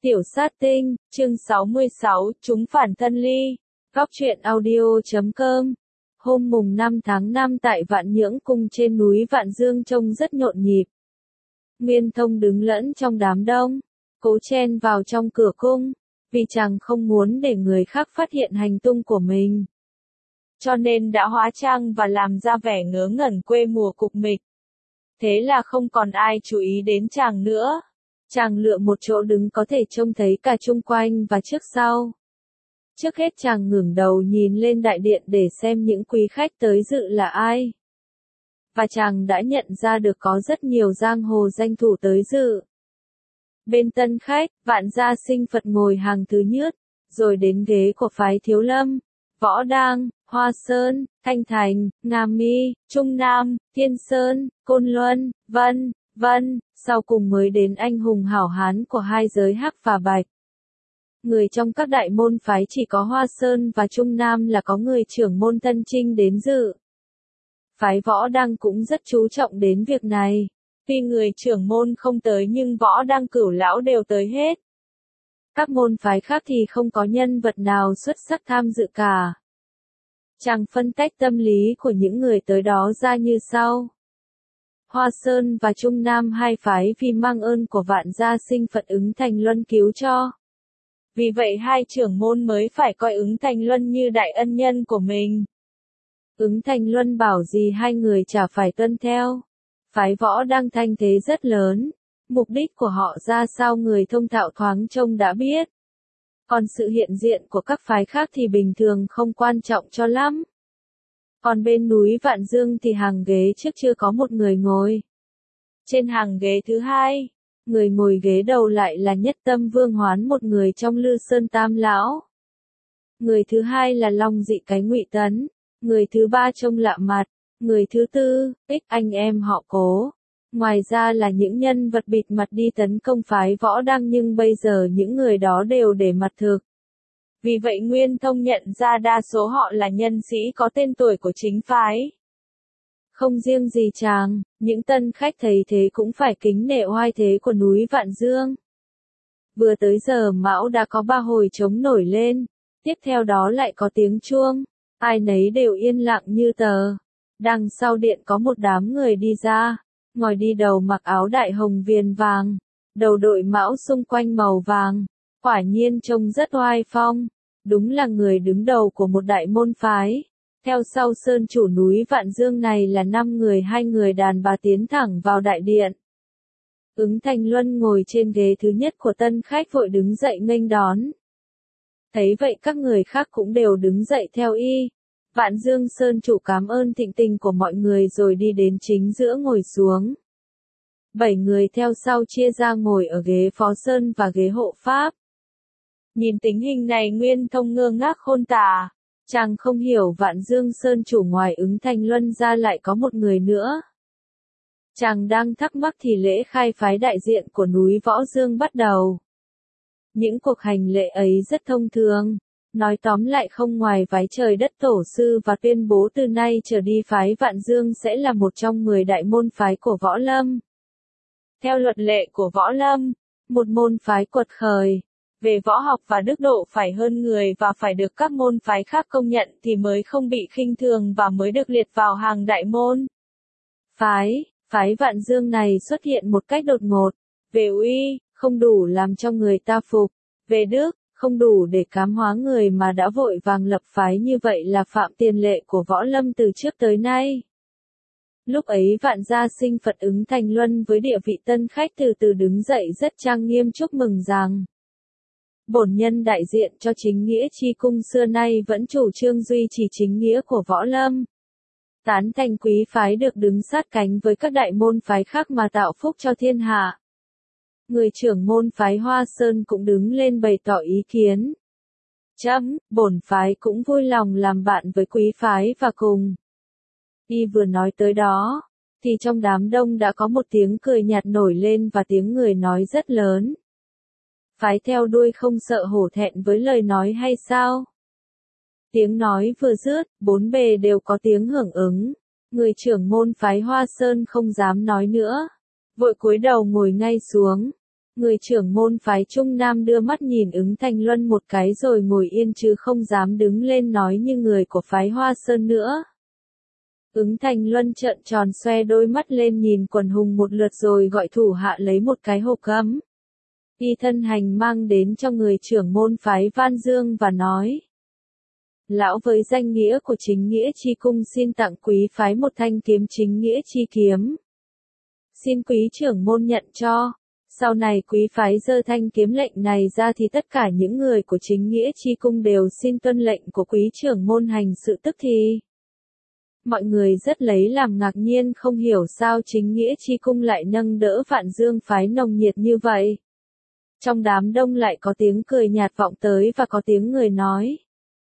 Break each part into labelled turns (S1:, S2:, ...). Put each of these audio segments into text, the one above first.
S1: Tiểu sát tinh, chương 66, chúng phản thân ly. Góc truyện audio.com. Hôm mùng 5 tháng 5 tại Vạn Nhưỡng Cung trên núi Vạn Dương trông rất nhộn nhịp. Nguyên Thông đứng lẫn trong đám đông, cố chen vào trong cửa cung, vì chàng không muốn để người khác phát hiện hành tung của mình. Cho nên đã hóa trang và làm ra vẻ ngớ ngẩn quê mùa cục mịch. Thế là không còn ai chú ý đến chàng nữa. Chàng lựa một chỗ đứng có thể trông thấy cả chung quanh và trước sau. Trước hết chàng ngẩng đầu nhìn lên đại điện để xem những quý khách tới dự là ai. Và chàng đã nhận ra được có rất nhiều giang hồ danh thủ tới dự. Bên tân khách, Vạn Gia Sinh Phật ngồi hàng thứ nhất, rồi đến ghế của phái Thiếu Lâm, Võ Đang, Hoa Sơn, Thanh Thành, Nam Mi, Trung Nam, Thiên Sơn, Côn Luân, Vân, sau cùng mới đến anh hùng hảo hán của hai giới Hắc và Bạch. Người trong các đại môn phái chỉ có Hoa Sơn và Trung Nam là có người trưởng môn thân chinh đến dự. Phái Võ Đăng cũng rất chú trọng đến việc này. Tuy người trưởng môn không tới nhưng Võ Đăng Cửu lão đều tới hết. Các môn phái khác thì không có nhân vật nào xuất sắc tham dự cả. Chàng phân tách tâm lý của những người tới đó ra như sau. Hoa Sơn và Trung Nam hai phái vì mang ơn của Vạn Gia Sinh Phật Ứng Thành Luân cứu cho. Vì vậy hai trưởng môn mới phải coi Ứng Thành Luân như đại ân nhân của mình. Ứng Thành Luân bảo gì hai người chả phải tuân theo. Phái Võ đang thanh thế rất lớn. Mục đích của họ ra sao người thông thạo thoáng trông đã biết. Còn sự hiện diện của các phái khác thì bình thường không quan trọng cho lắm. Còn bên núi Vạn Dương thì hàng ghế trước chưa có một người ngồi. Trên hàng ghế thứ hai, người ngồi ghế đầu lại là Nhất Tâm Vương Hoán, một người trong Lư Sơn Tam Lão. Người thứ hai là Long Dị cái Ngụy Tấn. Người thứ ba trông lạ mặt. Người thứ tư, Ích anh em họ Cố. Ngoài ra là những nhân vật bịt mặt đi tấn công phái Võ Đăng, nhưng bây giờ những người đó đều để mặt thực. Vì vậy Nguyên Thông nhận ra đa số họ là nhân sĩ có tên tuổi của chính phái. Không riêng gì chàng, những tân khách thấy thế cũng phải kính nể oai thế của núi Vạn Dương. Vừa tới giờ mão đã có 3 hồi trống nổi lên, tiếp theo đó lại có tiếng chuông, ai nấy đều yên lặng như tờ. Đằng sau điện có một đám người đi ra, ngồi đi đầu mặc áo đại hồng viền vàng, đầu đội mão xung quanh màu vàng, quả nhiên trông rất oai phong, đúng là người đứng đầu của một đại môn phái. Theo sau sơn chủ núi Vạn Dương này là 5 người, 2 người đàn bà tiến thẳng vào đại điện. Ứng Thành Luân ngồi trên ghế thứ nhất của tân khách vội đứng dậy nghênh đón. Thấy vậy các người khác cũng đều đứng dậy theo y. Vạn Dương sơn chủ cảm ơn thịnh tình của mọi người rồi đi đến chính giữa ngồi xuống. 7 người theo sau chia ra ngồi ở ghế phó sơn và ghế hộ pháp. Nhìn tình hình này Nguyên Thông ngơ ngác khôn tả. Chàng không hiểu Vạn Dương sơn chủ ngoài Ứng Thành Luân ra lại có một người nữa. Chàng đang thắc mắc thì lễ khai phái đại diện của núi Võ Dương bắt đầu. Những cuộc hành lễ ấy rất thông thường. Nói tóm lại không ngoài vái trời đất tổ sư và tuyên bố từ nay trở đi phái Vạn Dương sẽ là một trong 10 đại môn phái của Võ Lâm. Theo luật lệ của Võ Lâm, một môn phái quật khởi, về võ học và đức độ phải hơn người và phải được các môn phái khác công nhận thì mới không bị khinh thường và mới được liệt vào hàng đại môn. Phái Vạn Dương này xuất hiện một cách đột ngột, về uy, không đủ làm cho người ta phục, về đức, không đủ để cám hóa người mà đã vội vàng lập phái như vậy là phạm tiền lệ của Võ Lâm từ trước tới nay. Lúc ấy Vạn Gia Sinh Phật Ứng Thành Luân với địa vị tân khách từ từ đứng dậy rất trang nghiêm chúc mừng rằng bổn nhân đại diện cho chính nghĩa chi cung xưa nay vẫn chủ trương duy trì chính nghĩa của Võ Lâm. Tán thành quý phái được đứng sát cánh với các đại môn phái khác mà tạo phúc cho thiên hạ. Người trưởng môn phái Hoa Sơn cũng đứng lên bày tỏ ý kiến. Bổn phái cũng vui lòng làm bạn với quý phái và cùng. Y vừa nói tới đó, thì trong đám đông đã có một tiếng cười nhạt nổi lên và tiếng người nói rất lớn. Phái theo đuôi không sợ hổ thẹn với lời nói hay sao? Tiếng nói vừa dứt, bốn bề đều có tiếng hưởng ứng. Người trưởng môn phái Hoa Sơn không dám nói nữa. Vội cúi đầu ngồi ngay xuống. Người trưởng môn phái Trung Nam đưa mắt nhìn Ứng Thanh Luân một cái rồi ngồi yên chứ không dám đứng lên nói như người của phái Hoa Sơn nữa. Ứng Thanh Luân trợn tròn xoe đôi mắt lên nhìn quần hùng một lượt rồi gọi thủ hạ lấy một cái hộp gấm. Y thân hành mang đến cho người trưởng môn phái Van Dương và nói. Lão với danh nghĩa của chính nghĩa chi cung xin tặng quý phái một thanh kiếm chính nghĩa chi kiếm. Xin quý trưởng môn nhận cho. Sau này quý phái giơ thanh kiếm lệnh này ra thì tất cả những người của chính nghĩa chi cung đều xin tuân lệnh của quý trưởng môn hành sự tức thì. Mọi người rất lấy làm ngạc nhiên không hiểu sao chính nghĩa chi cung lại nâng đỡ Vạn Dương phái nồng nhiệt như vậy. Trong đám đông lại có tiếng cười nhạt vọng tới và có tiếng người nói.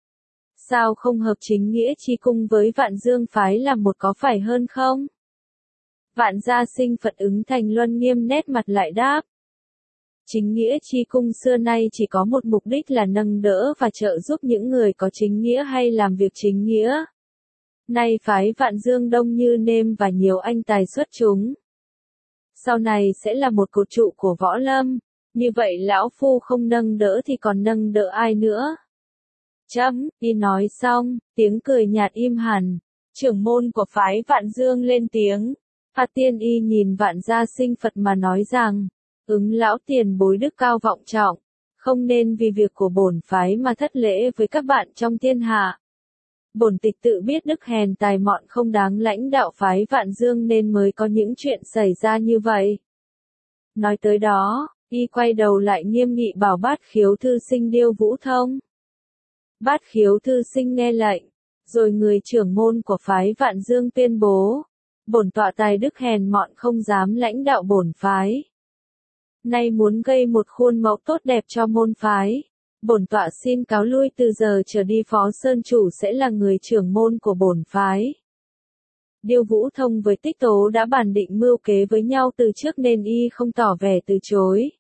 S1: Sao không hợp chính nghĩa chi cung với Vạn Dương phái làm một có phải hơn không? Vạn gia sinh Phật Ứng Thanh Luân nghiêm nét mặt lại đáp. Chính nghĩa chi cung xưa nay chỉ có một mục đích là nâng đỡ và trợ giúp những người có chính nghĩa hay làm việc chính nghĩa. Nay phái Vạn Dương đông như nêm và nhiều anh tài xuất chúng. Sau này sẽ là một cột trụ của võ lâm, như vậy lão phu không nâng đỡ thì còn nâng đỡ ai nữa? Chấm, y nói xong, tiếng cười nhạt im hẳn, trưởng môn của phái Vạn Dương lên tiếng. Phạt Tiên Y nhìn Vạn gia sinh Phật mà nói rằng, Ứng lão tiền bối đức cao vọng trọng, không nên vì việc của bổn phái mà thất lễ với các bạn trong thiên hạ. Bổn tịch tự biết đức hèn tài mọn không đáng lãnh đạo phái Vạn Dương nên mới có những chuyện xảy ra như vậy. Nói tới đó, y quay đầu lại nghiêm nghị bảo Bát Khiếu thư sinh Điêu Vũ Thông. Bát Khiếu thư sinh nghe lệnh, rồi người trưởng môn của phái Vạn Dương tuyên bố, bổn tọa tài đức hèn mọn không dám lãnh đạo bổn phái. Nay muốn gây một khuôn mẫu tốt đẹp cho môn phái, bổn tọa xin cáo lui, từ giờ trở đi Phó Sơn chủ sẽ là người trưởng môn của bổn phái. Điêu Vũ Thông với Tích Tố đã bàn định mưu kế với nhau từ trước nên y không tỏ vẻ từ chối.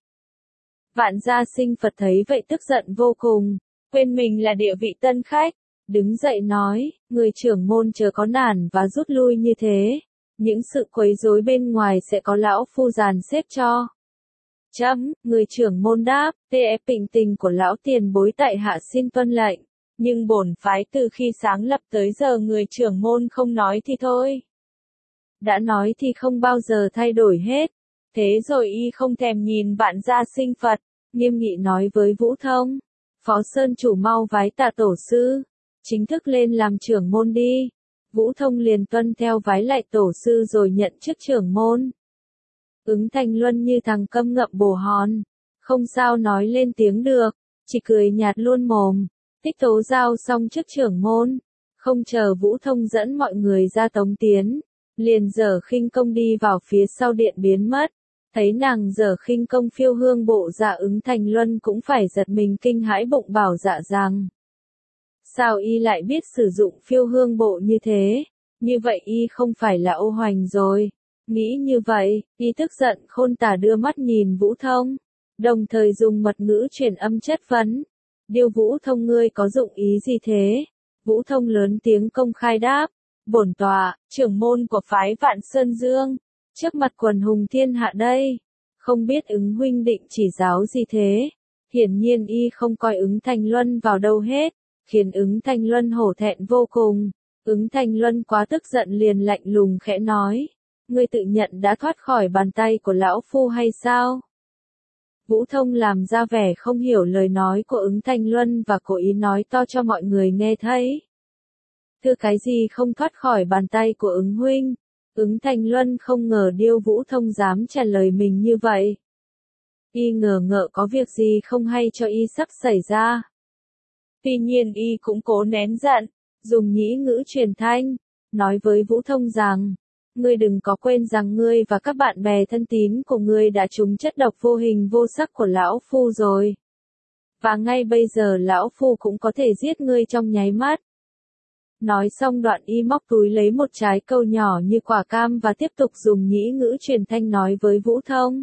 S1: Vạn gia sinh Phật thấy vậy tức giận vô cùng, quên mình là địa vị tân khách, đứng dậy nói, người trưởng môn chớ có nản và rút lui như thế, những sự quấy rối bên ngoài sẽ có lão phu dàn xếp cho. Chấm, người trưởng môn đáp, tê bình tình của lão tiền bối tại hạ xin tuân lệnh, nhưng bổn phái từ khi sáng lập tới giờ người trưởng môn không nói thì thôi. Đã nói thì không bao giờ thay đổi hết, thế rồi y không thèm nhìn Vạn gia sinh Phật, nghiêm nghị nói với Vũ Thông, Phó Sơn chủ mau vái tạ tổ sư, chính thức lên làm trưởng môn đi. Vũ Thông liền tuân theo vái lại tổ sư rồi nhận chức trưởng môn. Ứng Thanh Luân như thằng câm ngậm bồ hòn, không sao nói lên tiếng được, chỉ cười nhạt luôn mồm. Tích Tố giao xong chức trưởng môn, không chờ Vũ Thông dẫn mọi người ra tống tiến, liền giở khinh công đi vào phía sau điện biến mất. Thấy nàng giở khinh công phiêu hương bộ dạ, Ứng Thanh Luân cũng phải giật mình kinh hãi, bụng bảo dạ rằng. Sao y lại biết sử dụng phiêu hương bộ như thế? Như vậy y không phải là ô hoành rồi. Nghĩ như vậy, y tức giận khôn tả đưa mắt nhìn Vũ Thông, đồng thời dùng mật ngữ truyền âm chất vấn. Điêu Vũ Thông ngươi có dụng ý gì thế? Vũ Thông lớn tiếng công khai đáp, bổn tọa, trưởng môn của phái Vạn Sơn Dương, trước mặt quần hùng thiên hạ đây, không biết Ứng huynh định chỉ giáo gì thế? Hiển nhiên y không coi Ứng Thanh Luân vào đâu hết, khiến Ứng Thanh Luân hổ thẹn vô cùng. Ứng Thanh Luân quá tức giận liền lạnh lùng khẽ nói, ngươi tự nhận đã thoát khỏi bàn tay của lão phu hay sao? Vũ Thông làm ra vẻ không hiểu lời nói của Ứng Thanh Luân và cố ý nói to cho mọi người nghe thấy. Thưa cái gì không thoát khỏi bàn tay của Ứng huynh? Ứng Thanh Luân không ngờ Điêu Vũ Thông dám trả lời mình như vậy. Y ngờ ngợ có việc gì không hay cho y sắp xảy ra. Tuy nhiên y cũng cố nén giận, dùng nhĩ ngữ truyền thanh, nói với Vũ Thông rằng, ngươi đừng có quên rằng ngươi và các bạn bè thân tín của ngươi đã trúng chất độc vô hình vô sắc của lão phu rồi. Và ngay bây giờ lão phu cũng có thể giết ngươi trong nháy mắt. Nói xong đoạn y móc túi lấy một trái câu nhỏ như quả cam và tiếp tục dùng nhĩ ngữ truyền thanh nói với Vũ Thông.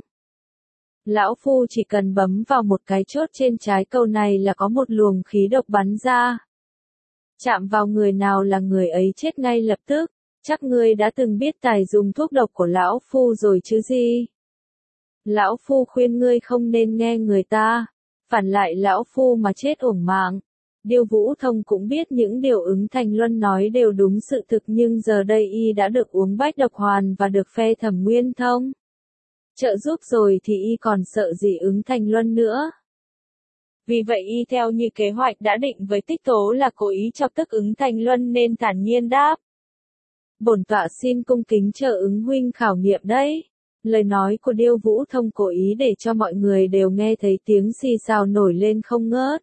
S1: Lão phu chỉ cần bấm vào một cái chốt trên trái câu này là có một luồng khí độc bắn ra. Chạm vào người nào là người ấy chết ngay lập tức, chắc ngươi đã từng biết tài dùng thuốc độc của lão phu rồi chứ gì. Lão phu khuyên ngươi không nên nghe người ta, phản lại lão phu mà chết uổng mạng. Điêu Vũ Thông cũng biết những điều Ứng Thanh Luân nói đều đúng sự thực, nhưng giờ đây y đã được uống bách độc hoàn và được phe Thẩm Nguyên Thông trợ giúp rồi thì y còn sợ gì Ứng Thanh Luân nữa. Vì vậy y theo như kế hoạch đã định với Tích Tố là cố ý chọc tức Ứng Thanh Luân nên thản nhiên đáp. Bổn tọa xin cung kính chờ Ứng huynh khảo nghiệm đấy. Lời nói của Điêu Vũ Thông cố ý để cho mọi người đều nghe thấy tiếng xì xào nổi lên không ngớt,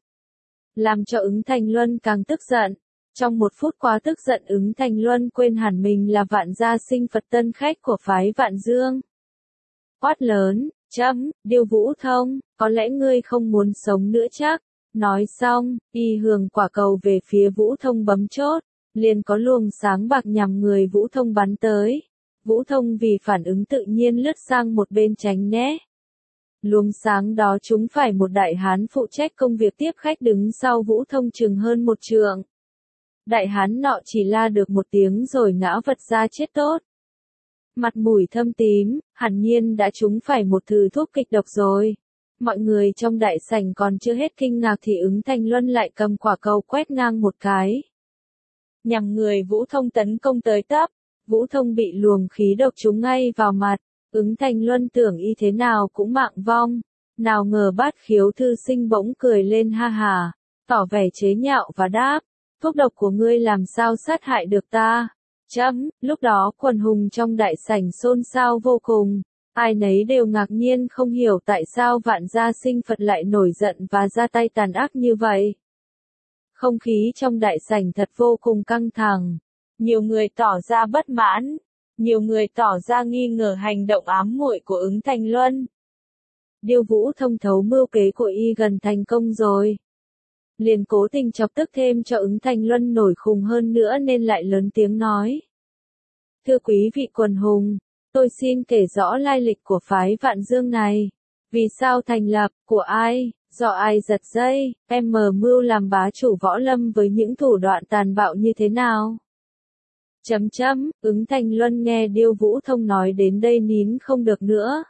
S1: làm cho Ứng Thanh Luân càng tức giận. Trong một phút quá tức giận, Ứng Thanh Luân quên hẳn mình là Vạn Gia Sinh Phật tân khách của phái Vạn Dương. Quát lớn, Điêu Vũ Thông, có lẽ ngươi không muốn sống nữa chắc. Nói xong, y hường quả cầu về phía Vũ Thông bấm chốt, liền có luồng sáng bạc nhằm người Vũ Thông bắn tới. Vũ Thông vì phản ứng tự nhiên lướt sang một bên tránh né. Luồng sáng đó trúng phải một đại hán phụ trách công việc tiếp khách đứng sau Vũ Thông chừng hơn một trượng. Đại hán nọ chỉ la được một tiếng rồi ngã vật ra chết tốt. Mặt mũi thâm tím, hẳn nhiên đã trúng phải một thứ thuốc kịch độc rồi. Mọi người trong đại sảnh còn chưa hết kinh ngạc thì Ứng Thanh Luân lại cầm quả cầu quét ngang một cái, nhằm người Vũ Thông tấn công tới tấp. Vũ Thông bị luồng khí độc trúng ngay vào mặt. Ứng Thanh Luân tưởng y thế nào cũng mạng vong. Nào ngờ Bát Khiếu thư sinh bỗng cười lên ha hà, tỏ vẻ chế nhạo và đáp, thuốc độc của ngươi làm sao sát hại được ta. Lúc đó quần hùng trong đại sảnh xôn xao vô cùng. Ai nấy đều ngạc nhiên không hiểu tại sao Vạn Gia Sinh Phật lại nổi giận và ra tay tàn ác như vậy. Không khí trong đại sảnh thật vô cùng căng thẳng. Nhiều người tỏ ra bất mãn, nhiều người tỏ ra nghi ngờ hành động ám muội của Ứng Thanh Luân. Điêu Vũ Thông thấu mưu kế của y gần thành công rồi, liền cố tình chọc tức thêm cho Ứng Thanh Luân nổi khùng hơn nữa nên lại lớn tiếng nói. Thưa quý vị quần hùng, tôi xin kể rõ lai lịch của phái Vạn Dương này. Vì sao thành lập, của ai, do ai giật dây, em mờ mưu làm bá chủ võ lâm với những thủ đoạn tàn bạo như thế nào? Ứng Thanh Luân nghe Điêu Vũ Thông nói đến đây nín không được nữa.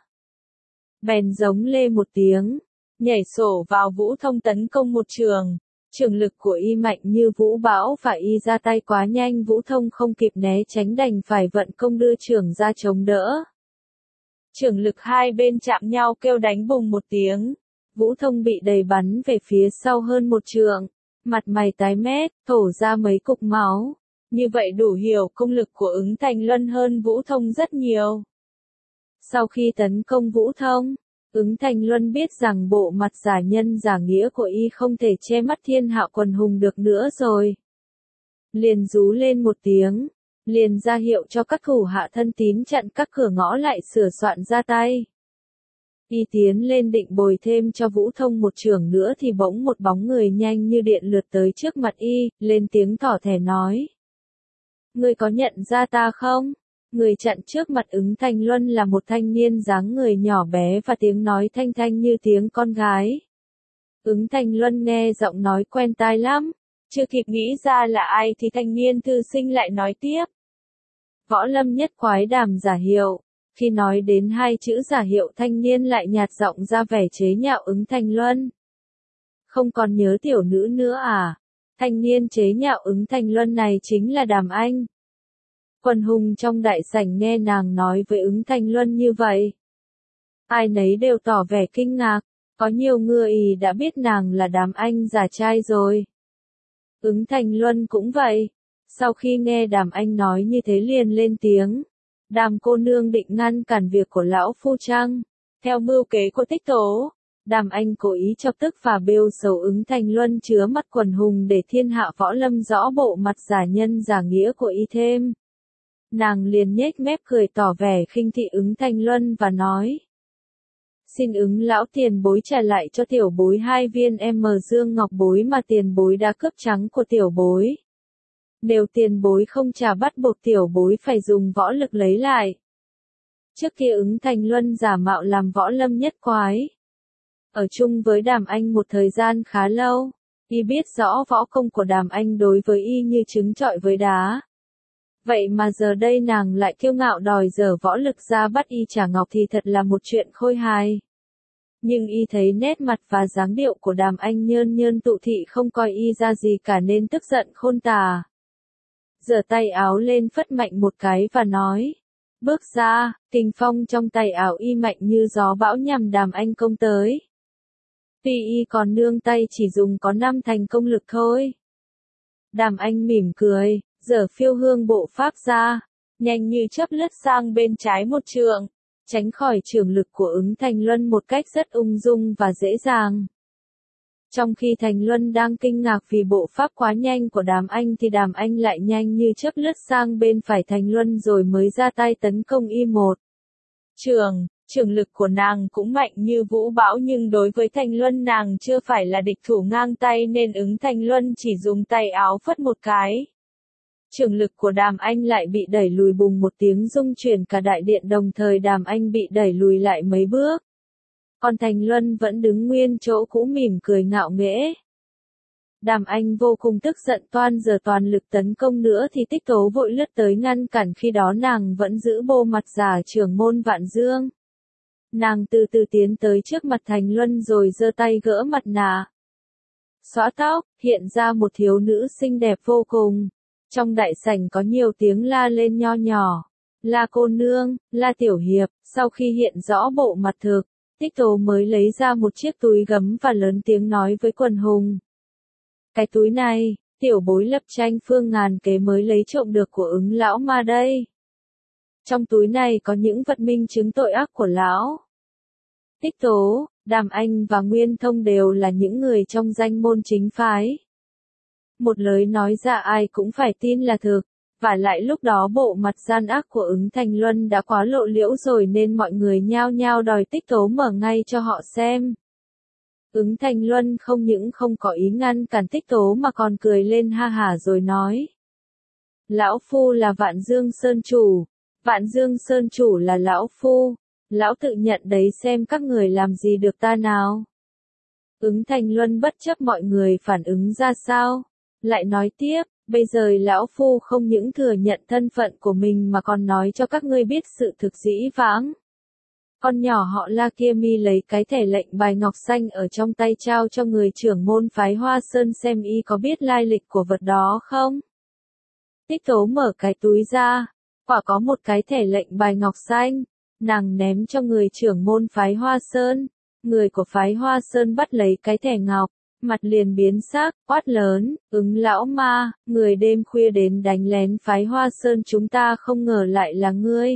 S1: Bèn giống lê một tiếng, nhảy sổ vào Vũ Thông tấn công một trường. Trường lực của y mạnh như vũ bão và y ra tay quá nhanh, Vũ Thông không kịp né tránh đành phải vận công đưa trường ra chống đỡ. Trường lực hai bên chạm nhau kêu đánh bùng một tiếng. Vũ Thông bị đẩy bắn về phía sau hơn một trượng, mặt mày tái mét, thổ ra mấy cục máu. Như vậy đủ hiểu công lực của Ứng Thanh Luân hơn Vũ Thông rất nhiều. Sau khi tấn công Vũ Thông, Ứng Thanh Luân biết rằng bộ mặt giả nhân giả nghĩa của y không thể che mắt thiên hạ quần hùng được nữa rồi. Liền rú lên một tiếng, liền ra hiệu cho các thủ hạ thân tín chặn các cửa ngõ lại sửa soạn ra tay. Y tiến lên định bồi thêm cho Vũ Thông một chưởng nữa thì bỗng một bóng người nhanh như điện lướt tới trước mặt y, lên tiếng tỏ thẻ nói. Ngươi có nhận ra ta không? Người chặn trước mặt Ứng Thanh Luân là một thanh niên dáng người nhỏ bé và tiếng nói thanh thanh như tiếng con gái. Ứng Thanh Luân nghe giọng nói quen tai lắm, chưa kịp nghĩ ra là ai thì thanh niên thư sinh lại nói tiếp. Võ lâm nhất quái đàm giả hiệu. Khi nói đến hai chữ giả hiệu, thanh niên lại nhạt giọng ra vẻ chế nhạo Ứng Thanh Luân. Không còn nhớ tiểu nữ nữa à? Thanh niên chế nhạo Ứng Thanh Luân này chính là Đàm Anh. Quần hùng trong đại sảnh nghe nàng nói với Ứng Thanh Luân như vậy, ai nấy đều tỏ vẻ kinh ngạc, có nhiều người đã biết nàng là Đàm Anh giả trai rồi. Ứng Thanh Luân cũng vậy, sau khi nghe Đàm Anh nói như thế liền lên tiếng, Đàm cô nương định ngăn cản việc của lão phu chăng? Theo mưu kế của Tích Tố, Đàm Anh cố ý chọc tức và bêu xấu Ứng Thanh Luân chứa mắt quần hùng để thiên hạ võ lâm rõ bộ mặt giả nhân giả nghĩa của y thêm. Nàng liền nhếch mép cười tỏ vẻ khinh thị Ứng Thanh Luân và nói. Xin Ứng lão tiền bối trả lại cho tiểu bối 2 viên dương ngọc bối mà tiền bối đã cướp trắng của tiểu bối. Nếu tiền bối không trả bắt buộc tiểu bối phải dùng võ lực lấy lại. Trước kia Ứng Thanh Luân giả mạo làm võ lâm nhất quái. Ở chung với Đàm Anh một thời gian khá lâu, y biết rõ võ công của Đàm Anh đối với y như trứng trọi với đá. Vậy mà giờ đây nàng lại kiêu ngạo đòi giở võ lực ra bắt y trả ngọc thì thật là một chuyện khôi hài. Nhưng y thấy nét mặt và dáng điệu của Đàm Anh nhơn nhơn tụ thị không coi y ra gì cả nên tức giận khôn tả. Giở tay áo lên phất mạnh một cái và nói. Bước ra, kình phong trong tay áo y mạnh như gió bão nhằm Đàm Anh công tới. Tuy y còn nương tay chỉ dùng có 5 thành công lực thôi. Đàm Anh mỉm cười, giở phiêu hương bộ pháp ra, nhanh như chớp lướt sang bên trái một trượng, tránh khỏi chưởng lực của Ứng Thành Luân một cách rất ung dung và dễ dàng. Trong khi Thành Luân đang kinh ngạc vì bộ pháp quá nhanh của Đàm Anh thì Đàm Anh lại nhanh như chớp lướt sang bên phải Thành Luân rồi mới ra tay tấn công y một chưởng lực của nàng cũng mạnh như vũ bão nhưng đối với Thành Luân nàng chưa phải là địch thủ ngang tay nên Ứng Thành Luân chỉ dùng tay áo phất một cái. Chưởng lực của Đàm Anh lại bị đẩy lùi bùng một tiếng rung chuyển cả đại điện đồng thời Đàm Anh bị đẩy lùi lại mấy bước. Còn Thành Luân vẫn đứng nguyên chỗ cũ mỉm cười ngạo nghễ. Đàm Anh vô cùng tức giận toan giờ toàn lực tấn công nữa thì Tích Tố vội lướt tới ngăn cản khi đó nàng vẫn giữ bộ mặt giả trưởng môn Vạn Dương. Nàng từ từ tiến tới trước mặt Thành Luân rồi giơ tay gỡ mặt nạ. Xõa tóc, hiện ra một thiếu nữ xinh đẹp vô cùng. Trong đại sảnh có nhiều tiếng la lên nho nhỏ. La cô nương, la tiểu hiệp, sau khi hiện rõ bộ mặt thực, Tích Tố mới lấy ra một chiếc túi gấm và lớn tiếng nói với quần hùng. Cái túi này, tiểu bối lập tranh phương ngàn kế mới lấy trộm được của Ứng lão ma đây. Trong túi này có những vật minh chứng tội ác của lão. Tích Tố, Đàm Anh và Nguyên Thông đều là những người trong danh môn chính phái. Một lời nói ra ai cũng phải tin là thực, và lại lúc đó bộ mặt gian ác của Ứng Thành Luân đã quá lộ liễu rồi nên mọi người nhao nhao đòi Tích Tố mở ngay cho họ xem. Ứng Thành Luân không những không có ý ngăn cản Tích Tố mà còn cười lên ha hả rồi nói. Lão Phu là Vạn Dương Sơn Chủ, Vạn Dương Sơn Chủ là Lão Phu, Lão tự nhận đấy xem các người làm gì được ta nào. Ứng Thành Luân bất chấp mọi người phản ứng ra sao, lại nói tiếp, bây giờ Lão Phu không những thừa nhận thân phận của mình mà còn nói cho các ngươi biết sự thực dĩ vãng. Con nhỏ họ La kia mi lấy cái thẻ lệnh bài ngọc xanh ở trong tay trao cho người trưởng môn phái Hoa Sơn xem y có biết lai lịch của vật đó không? Tích Tố mở cái túi ra, quả có một cái thẻ lệnh bài ngọc xanh, nàng ném cho người trưởng môn phái Hoa Sơn, người của phái Hoa Sơn bắt lấy cái thẻ ngọc, mặt liền biến sắc, quát lớn, Ứng lão ma, người đêm khuya đến đánh lén phái Hoa Sơn chúng ta không ngờ lại là ngươi.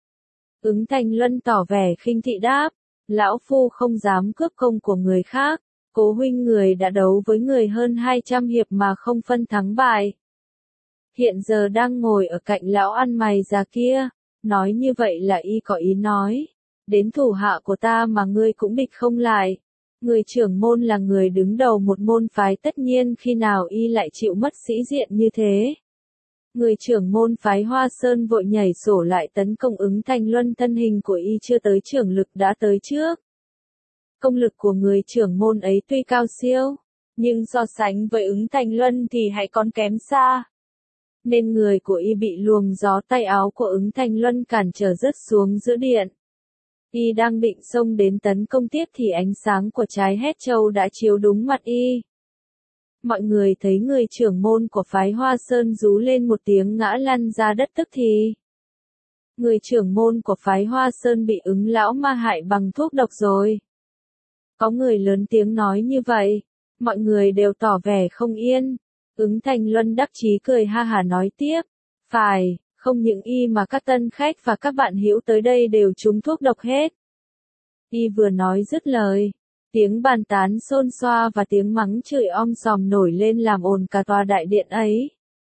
S1: Ứng Thành Luân tỏ vẻ khinh thị đáp, lão phu không dám cướp công của người khác, cố huynh người đã đấu với người hơn 200 hiệp mà không phân thắng bại. Hiện giờ đang ngồi ở cạnh lão ăn mày già kia, nói như vậy là y có ý nói, đến thủ hạ của ta mà ngươi cũng địch không lại. Người trưởng môn là người đứng đầu một môn phái tất nhiên khi nào y lại chịu mất sĩ diện như thế. Người trưởng môn phái Hoa Sơn vội nhảy sổ lại tấn công Ứng Thành Luân thân hình của y chưa tới trưởng lực đã tới trước. Công lực của người trưởng môn ấy tuy cao siêu, nhưng so sánh với Ứng Thành Luân thì hãy còn kém xa. Nên người của y bị luồng gió tay áo của Ứng Thành Luân cản trở rớt xuống giữa điện. Y đang định xông đến tấn công tiếp thì ánh sáng của trái hét châu đã chiếu đúng mặt y. Mọi người thấy người trưởng môn của phái Hoa Sơn rú lên một tiếng ngã lăn ra đất tức thì. Người trưởng môn của phái Hoa Sơn bị Ứng lão ma hại bằng thuốc độc rồi. Có người lớn tiếng nói như vậy, mọi người đều tỏ vẻ không yên. Ứng Thành Luân đắc chí cười ha hả nói tiếp, phải, không những y mà các tân khách và các bạn hữu tới đây đều trúng thuốc độc hết. Y vừa nói dứt lời, tiếng bàn tán xôn xoa và tiếng mắng chửi om sòm nổi lên làm ồn cả tòa đại điện ấy.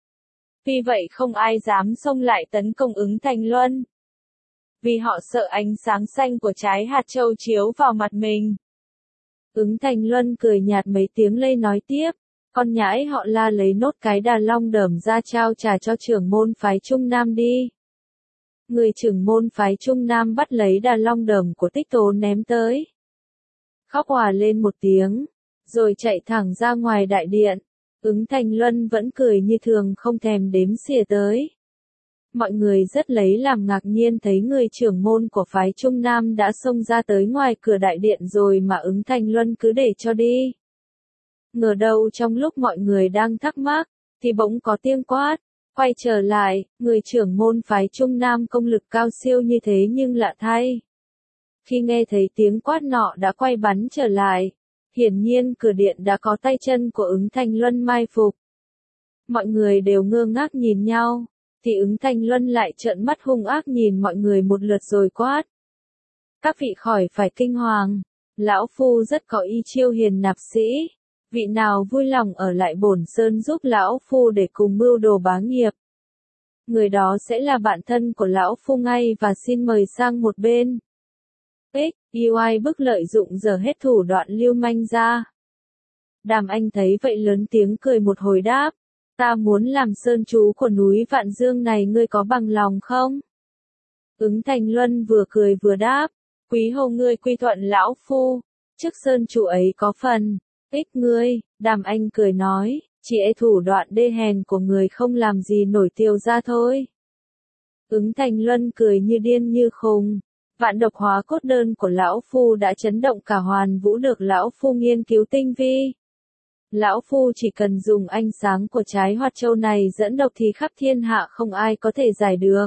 S1: Vì vậy không ai dám xông lại tấn công Ứng Thành Luân. Vì họ sợ ánh sáng xanh của trái hạt châu chiếu vào mặt mình. Ứng Thành Luân cười nhạt mấy tiếng lây nói tiếp, con nhãi họ La lấy nốt cái đà long đởm ra trao trả cho trưởng môn phái Trung Nam đi. Người trưởng môn phái Trung Nam bắt lấy đà long đởm của Tích Tố ném tới. Khóc òa lên một tiếng, rồi chạy thẳng ra ngoài đại điện. Ứng Thành Luân vẫn cười như thường không thèm đếm xỉa tới. Mọi người rất lấy làm ngạc nhiên thấy người trưởng môn của phái Trung Nam đã xông ra tới ngoài cửa đại điện rồi mà Ứng Thanh Luân cứ để cho đi. Ngờ đâu trong lúc mọi người đang thắc mắc, thì bỗng có tiếng quát, quay trở lại, người trưởng môn phái Trung Nam công lực cao siêu như thế nhưng lạ thay. Khi nghe thấy tiếng quát nọ đã quay bắn trở lại, hiển nhiên cửa điện đã có tay chân của Ứng Thanh Luân mai phục. Mọi người đều ngơ ngác nhìn nhau, thì Ứng Thanh Luân lại trợn mắt hung ác nhìn mọi người một lượt rồi quát. Các vị khỏi phải kinh hoàng, lão phu rất có ý chiêu hiền nạp sĩ, vị nào vui lòng ở lại Bổn Sơn giúp lão phu để cùng mưu đồ bá nghiệp. Người đó sẽ là bạn thân của lão phu ngay và xin mời sang một bên. UI bức lợi dụng giờ hết thủ đoạn lưu manh ra. Đàm Anh thấy vậy lớn tiếng cười một hồi đáp, ta muốn làm sơn chú của núi Vạn Dương này, ngươi có bằng lòng không? Ứng Thanh Luân vừa cười vừa đáp, quý hầu ngươi quy thuận lão phu, chức sơn chủ ấy có phần, ngươi, Đàm Anh cười nói, chỉ e thủ đoạn đê hèn của người không làm gì nổi Tiêu ra thôi. Ứng Thanh Luân cười như điên như khùng. Vạn độc hóa cốt đơn của lão phu đã chấn động cả Hoàn Vũ, được lão phu nghiên cứu tinh vi. Lão phu chỉ cần dùng ánh sáng của trái hoạt châu này dẫn độc thì khắp thiên hạ không ai có thể giải được.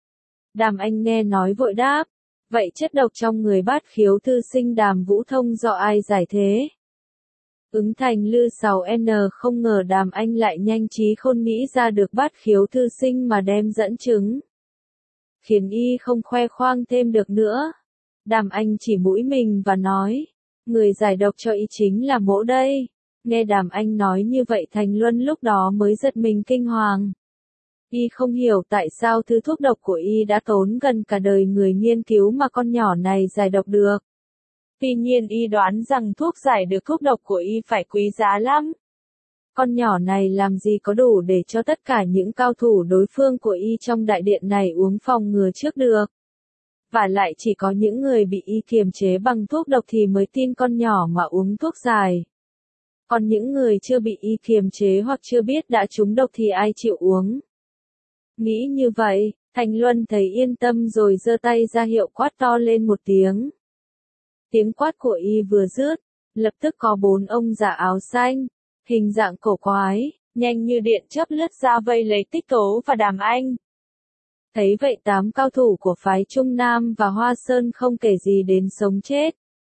S1: Đàm Anh nghe nói vội đáp, vậy chất độc trong người Bát Khiếu thư sinh Đàm Vũ Thông do ai giải thế? Ứng Thành Lư 6N không ngờ Đàm Anh lại nhanh trí khôn nghĩ ra được Bát Khiếu thư sinh mà đem dẫn chứng. Khiến y không khoe khoang thêm được nữa. Đàm Anh chỉ mũi mình và nói, người giải độc cho y chính là mỗ đây. Nghe Đàm Anh nói như vậy Thành Luân lúc đó mới giật mình kinh hoàng. Y không hiểu tại sao thứ thuốc độc của y đã tốn gần cả đời người nghiên cứu mà con nhỏ này giải độc được. Tuy nhiên y đoán rằng thuốc giải được thuốc độc của y phải quý giá lắm. Con nhỏ này làm gì có đủ để cho tất cả những cao thủ đối phương của y trong đại điện này uống phòng ngừa trước được. Và lại chỉ có những người bị y kiềm chế bằng thuốc độc thì mới tin con nhỏ mà uống thuốc giải. Còn những người chưa bị y kiềm chế hoặc chưa biết đã trúng độc thì ai chịu uống. Nghĩ như vậy, Thành Luân thấy yên tâm rồi giơ tay ra hiệu quát to lên một tiếng. Tiếng quát của y vừa dứt, lập tức có 4 ông già áo xanh, hình dạng cổ quái, nhanh như điện chớp lướt ra vây lấy Tích Tố và Đàm Anh. Thấy vậy 8 cao thủ của phái Trung Nam và Hoa Sơn không kể gì đến sống chết.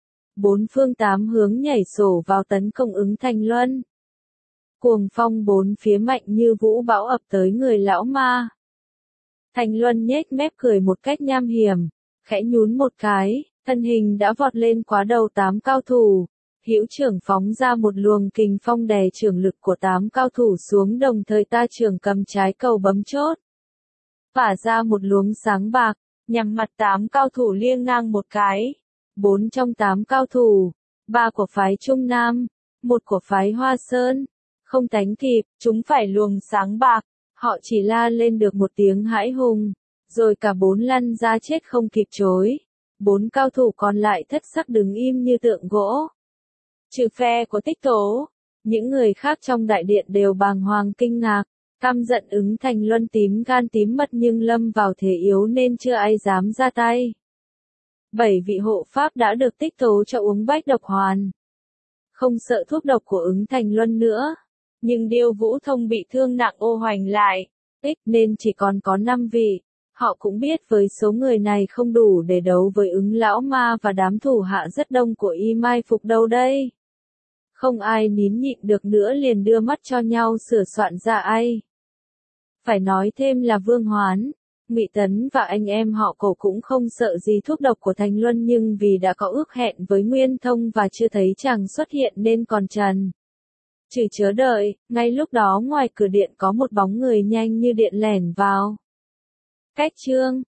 S1: 4 phương 8 hướng nhảy sổ vào tấn công Ứng Thanh Luân. Cuồng phong 4 phía mạnh như vũ bão ập tới người lão ma. Thành Luân nhếch mép cười một cách nham hiểm, khẽ nhún một cái, thân hình đã vọt lên quá đầu 8 cao thủ. Hữu trưởng phóng ra một luồng kình phong đè trưởng lực của 8 cao thủ xuống, đồng thời ta trưởng cầm trái cầu bấm chốt. Phả ra một luồng sáng bạc, nhằm mặt 8 cao thủ liêng ngang một cái. 4 trong 8 cao thủ, 3 của phái Trung Nam, 1 của phái Hoa Sơn, không đánh kịp, chúng phải luồng sáng bạc, họ chỉ la lên được một tiếng hãi hùng, rồi cả 4 lăn ra chết không kịp chối. 4 cao thủ còn lại thất sắc đứng im như tượng gỗ. Trừ phe của Tích Tố, những người khác trong đại điện đều bàng hoàng kinh ngạc, căm giận Ứng Thành Luân tím gan tím mật nhưng lâm vào thế yếu nên chưa ai dám ra tay. 7 vị hộ pháp đã được Tích Tố cho uống bách độc hoàn. Không sợ thuốc độc của Ứng Thành Luân nữa, nhưng Điêu Vũ Thông bị thương nặng ô hoành lại, nên chỉ còn có 5 vị. Họ cũng biết với số người này không đủ để đấu với Ứng lão ma và đám thủ hạ rất đông của y mai phục đâu đây. Không ai nín nhịn được nữa liền đưa mắt cho nhau sửa soạn ra ai. Phải nói thêm là Vương Hoán, Ngụy Tấn và anh em họ Cổ cũng không sợ gì thuốc độc của Thành Luân, nhưng vì đã có ước hẹn với Nguyên Thông và chưa thấy chàng xuất hiện nên còn trần trừ chớ đợi. Ngay lúc đó ngoài cửa điện có một bóng người nhanh như điện lẻn vào. Cách chương